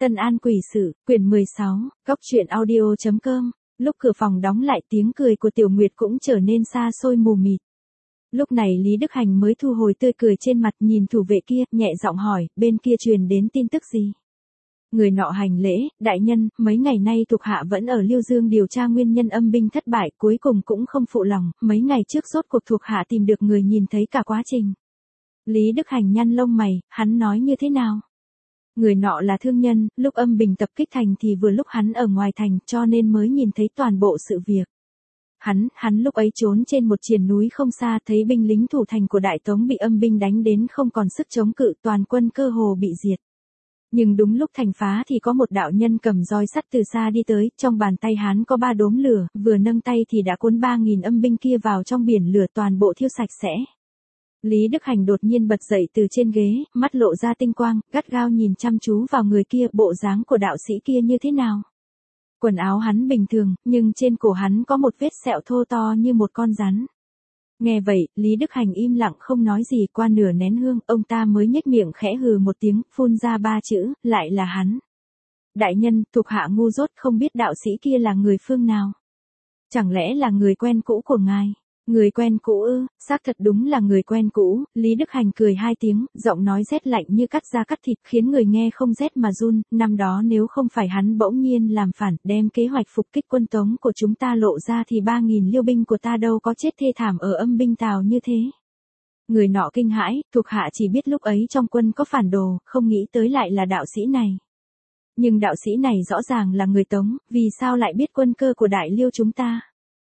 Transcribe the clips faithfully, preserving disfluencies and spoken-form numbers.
Tân An Quỷ Sự, quyển mười sáu, góc truyện audio chấm com. Lúc cửa phòng đóng lại, tiếng cười của Tiểu Nguyệt cũng trở nên xa xôi mù mịt. Lúc này Lý Đức Hành mới thu hồi tươi cười trên mặt, nhìn thủ vệ kia, nhẹ giọng hỏi, bên kia truyền đến tin tức gì? Người nọ hành lễ, đại nhân, mấy ngày nay thuộc hạ vẫn ở Liêu Dương điều tra nguyên nhân âm binh thất bại, cuối cùng cũng không phụ lòng, mấy ngày trước rốt cuộc thuộc hạ tìm được người nhìn thấy cả quá trình. Lý Đức Hành nhăn lông mày, hắn nói như thế nào? Người nọ là thương nhân, lúc âm binh tập kích thành thì vừa lúc hắn ở ngoài thành, cho nên mới nhìn thấy toàn bộ sự việc. Hắn, hắn lúc ấy trốn trên một triền núi không xa, thấy binh lính thủ thành của Đại Tống bị âm binh đánh đến không còn sức chống cự, toàn quân cơ hồ bị diệt. Nhưng đúng lúc thành phá thì có một đạo nhân cầm roi sắt từ xa đi tới, trong bàn tay hắn có ba đốm lửa, vừa nâng tay thì đã cuốn ba nghìn âm binh kia vào trong biển lửa, toàn bộ thiêu sạch sẽ. Lý Đức Hành đột nhiên bật dậy từ trên ghế, mắt lộ ra tinh quang, gắt gao nhìn chăm chú vào người kia, bộ dáng của đạo sĩ kia như thế nào. Quần áo hắn bình thường, nhưng trên cổ hắn có một vết sẹo thô to như một con rắn. Nghe vậy, Lý Đức Hành im lặng không nói gì, qua nửa nén hương, ông ta mới nhếch miệng khẽ hừ một tiếng, phun ra ba chữ, lại là hắn. Đại nhân, thuộc hạ ngu dốt không biết đạo sĩ kia là người phương nào. Chẳng lẽ là người quen cũ của ngài? Người quen cũ ư, xác thật đúng là người quen cũ. Lý Đức Hành cười hai tiếng, giọng nói rét lạnh như cắt da cắt thịt, khiến người nghe không rét mà run. Năm đó nếu không phải hắn bỗng nhiên làm phản, đem kế hoạch phục kích quân Tống của chúng ta lộ ra thì ba nghìn liêu binh của ta đâu có chết thê thảm ở âm binh Tào như thế. Người nọ kinh hãi, thuộc hạ chỉ biết lúc ấy trong quân có phản đồ, không nghĩ tới lại là đạo sĩ này. Nhưng đạo sĩ này rõ ràng là người Tống, vì sao lại biết quân cơ của Đại Liêu chúng ta?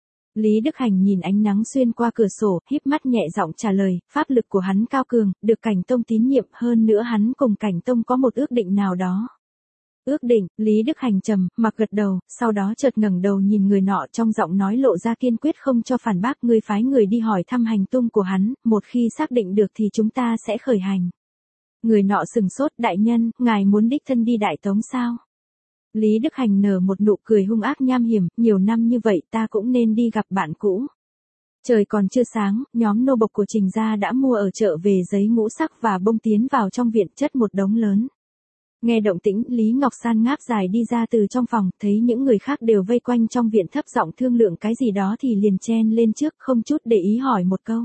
Lý Đức Hành nhìn ánh nắng xuyên qua cửa sổ, híp mắt nhẹ giọng trả lời, pháp lực của hắn cao cường, được Cảnh Tông tín nhiệm, hơn nữa hắn cùng Cảnh Tông có một ước định nào đó. Ước định, Lý Đức Hành trầm mặc gật đầu, sau đó chợt ngẩng đầu nhìn người nọ, trong giọng nói lộ ra kiên quyết không cho phản bác, người phái người đi hỏi thăm hành tung của hắn, một khi xác định được thì chúng ta sẽ khởi hành. Người nọ sừng sốt, đại nhân, ngài muốn đích thân đi Đại Tống sao? Lý Đức Hành nở một nụ cười hung ác nham hiểm, nhiều năm như vậy ta cũng nên đi gặp bạn cũ. Trời còn chưa sáng, nhóm nô bộc của Trình gia đã mua ở chợ về giấy ngũ sắc và bông tiến vào trong viện, chất một đống lớn. Nghe động tĩnh, Lý Ngọc San ngáp dài đi ra từ trong phòng, thấy những người khác đều vây quanh trong viện thấp giọng thương lượng cái gì đó thì liền chen lên trước, không chút để ý hỏi một câu.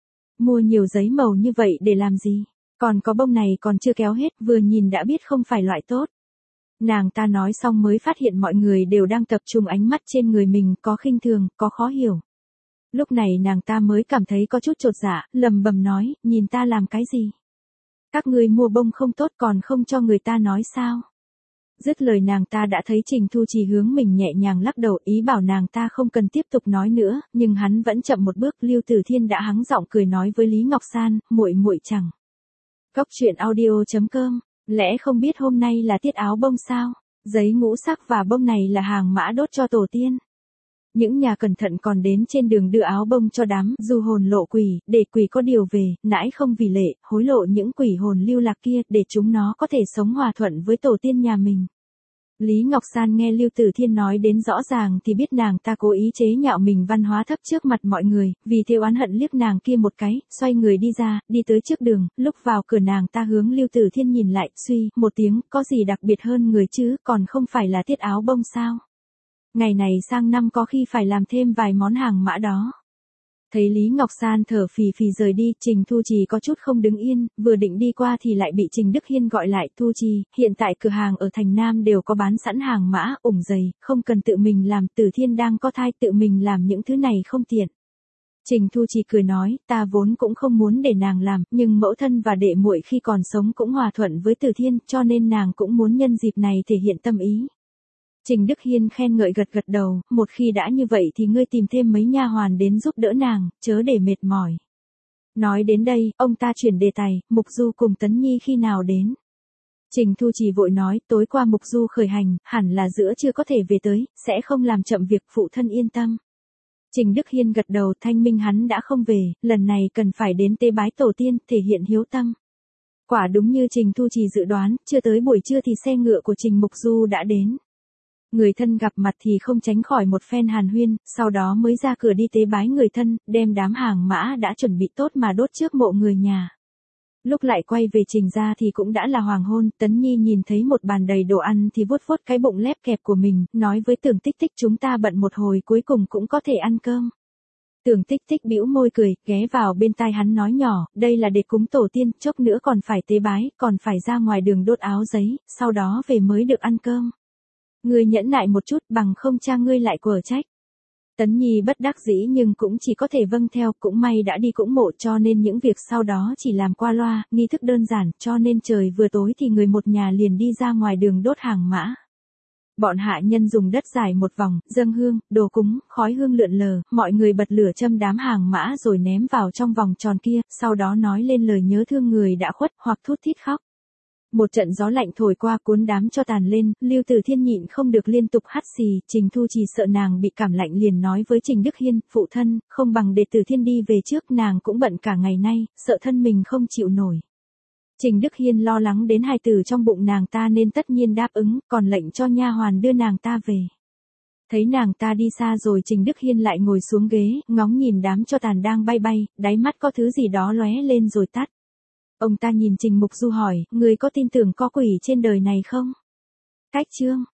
Mua nhiều giấy màu như vậy để làm gì? Còn có bông này còn chưa kéo hết, vừa nhìn đã biết không phải loại tốt. Nàng ta nói xong mới phát hiện mọi người đều đang tập trung ánh mắt trên người mình, có khinh thường, có khó hiểu. Lúc này nàng ta mới cảm thấy có chút chột dạ, lầm bầm nói, nhìn ta làm cái gì? Các ngươi mua bông không tốt còn không cho người ta nói sao? Dứt lời nàng ta đã thấy Trình Thu Trì hướng mình nhẹ nhàng lắc đầu, ý bảo nàng ta không cần tiếp tục nói nữa, nhưng hắn vẫn chậm một bước. Lưu Tử Thiên đã hắng giọng cười nói với Lý Ngọc San, muội muội chẳng. Góc truyện audio chấm com. Lẽ không biết hôm nay là tiết áo bông sao? Giấy ngũ sắc và bông này là hàng mã đốt cho tổ tiên. Những nhà cẩn thận còn đến trên đường đưa áo bông cho đám du hồn lộ quỷ, để quỷ có điều về, nãi không vì lệ, hối lộ những quỷ hồn lưu lạc kia, để chúng nó có thể sống hòa thuận với tổ tiên nhà mình. Lý Ngọc San nghe Lưu Tử Thiên nói đến rõ ràng thì biết nàng ta cố ý chế nhạo mình văn hóa thấp trước mặt mọi người, vì thế oán hận liếc nàng kia một cái, xoay người đi ra, đi tới trước đường, lúc vào cửa nàng ta hướng Lưu Tử Thiên nhìn lại, suy, một tiếng, có gì đặc biệt hơn người chứ, còn không phải là tiết áo bông sao? Ngày này sang năm có khi phải làm thêm vài món hàng mã đó. Thấy Lý Ngọc San thở phì phì rời đi, Trình Thu Trì có chút không đứng yên, vừa định đi qua thì lại bị Trình Đức Hiên gọi lại. Thu Trì, hiện tại cửa hàng ở thành Nam đều có bán sẵn hàng mã, ủng giày, không cần tự mình làm, Tử Thiên đang có thai, tự mình làm những thứ này không tiện. Trình Thu Trì cười nói, ta vốn cũng không muốn để nàng làm, nhưng mẫu thân và đệ muội khi còn sống cũng hòa thuận với Tử Thiên, cho nên nàng cũng muốn nhân dịp này thể hiện tâm ý. Trình Đức Hiên khen ngợi gật gật đầu, một khi đã như vậy thì ngươi tìm thêm mấy nha hoàn đến giúp đỡ nàng, chớ để mệt mỏi. Nói đến đây, ông ta chuyển đề tài, Mục Du cùng Tấn Nhi khi nào đến? Trình Thu Trì vội nói, tối qua Mục Du khởi hành, hẳn là giữa trưa có thể về tới, sẽ không làm chậm việc, phụ thân yên tâm. Trình Đức Hiên gật đầu, thanh minh hắn đã không về, lần này cần phải đến tế bái tổ tiên, thể hiện hiếu tâm. Quả đúng như Trình Thu Trì dự đoán, chưa tới buổi trưa thì xe ngựa của Trình Mục Du đã đến. Người thân gặp mặt thì không tránh khỏi một phen hàn huyên, sau đó mới ra cửa đi tế bái người thân, đem đám hàng mã đã chuẩn bị tốt mà đốt trước mộ người nhà. Lúc lại quay về Trình ra thì cũng đã là hoàng hôn, Tấn Nhi nhìn thấy một bàn đầy đồ ăn thì vuốt vuốt cái bụng lép kẹp của mình, nói với Tưởng Tích Tích chúng ta bận một hồi cuối cùng cũng có thể ăn cơm. Tưởng Tích Tích bĩu môi cười, ghé vào bên tai hắn nói nhỏ, đây là để cúng tổ tiên, chốc nữa còn phải tế bái, còn phải ra ngoài đường đốt áo giấy, sau đó về mới được ăn cơm. Ngươi nhẫn nại một chút, bằng không cha ngươi lại quở trách. Tấn Nhi bất đắc dĩ nhưng cũng chỉ có thể vâng theo, cũng may đã đi cũng mộ cho nên những việc sau đó chỉ làm qua loa, nghi thức đơn giản, cho nên trời vừa tối thì người một nhà liền đi ra ngoài đường đốt hàng mã. Bọn hạ nhân dùng đất giải một vòng, dâng hương, đồ cúng, khói hương lượn lờ, mọi người bật lửa châm đám hàng mã rồi ném vào trong vòng tròn kia, sau đó nói lên lời nhớ thương người đã khuất hoặc thút thít khóc. Một trận gió lạnh thổi qua cuốn đám cho tàn lên, Lưu Tử Thiên nhịn không được liên tục hắt xì, Trình Thu Trì sợ nàng bị cảm lạnh liền nói với Trình Đức Hiên, phụ thân, không bằng để Tử Thiên đi về trước, nàng cũng bận cả ngày nay, sợ thân mình không chịu nổi. Trình Đức Hiên lo lắng đến hài tử trong bụng nàng ta nên tất nhiên đáp ứng, còn lệnh cho nha hoàn đưa nàng ta về. Thấy nàng ta đi xa rồi Trình Đức Hiên lại ngồi xuống ghế, ngóng nhìn đám cho tàn đang bay bay, đáy mắt có thứ gì đó lóe lên rồi tắt. Ông ta nhìn Trình Mục Du hỏi, người có tin tưởng có quỷ trên đời này không? Cách chương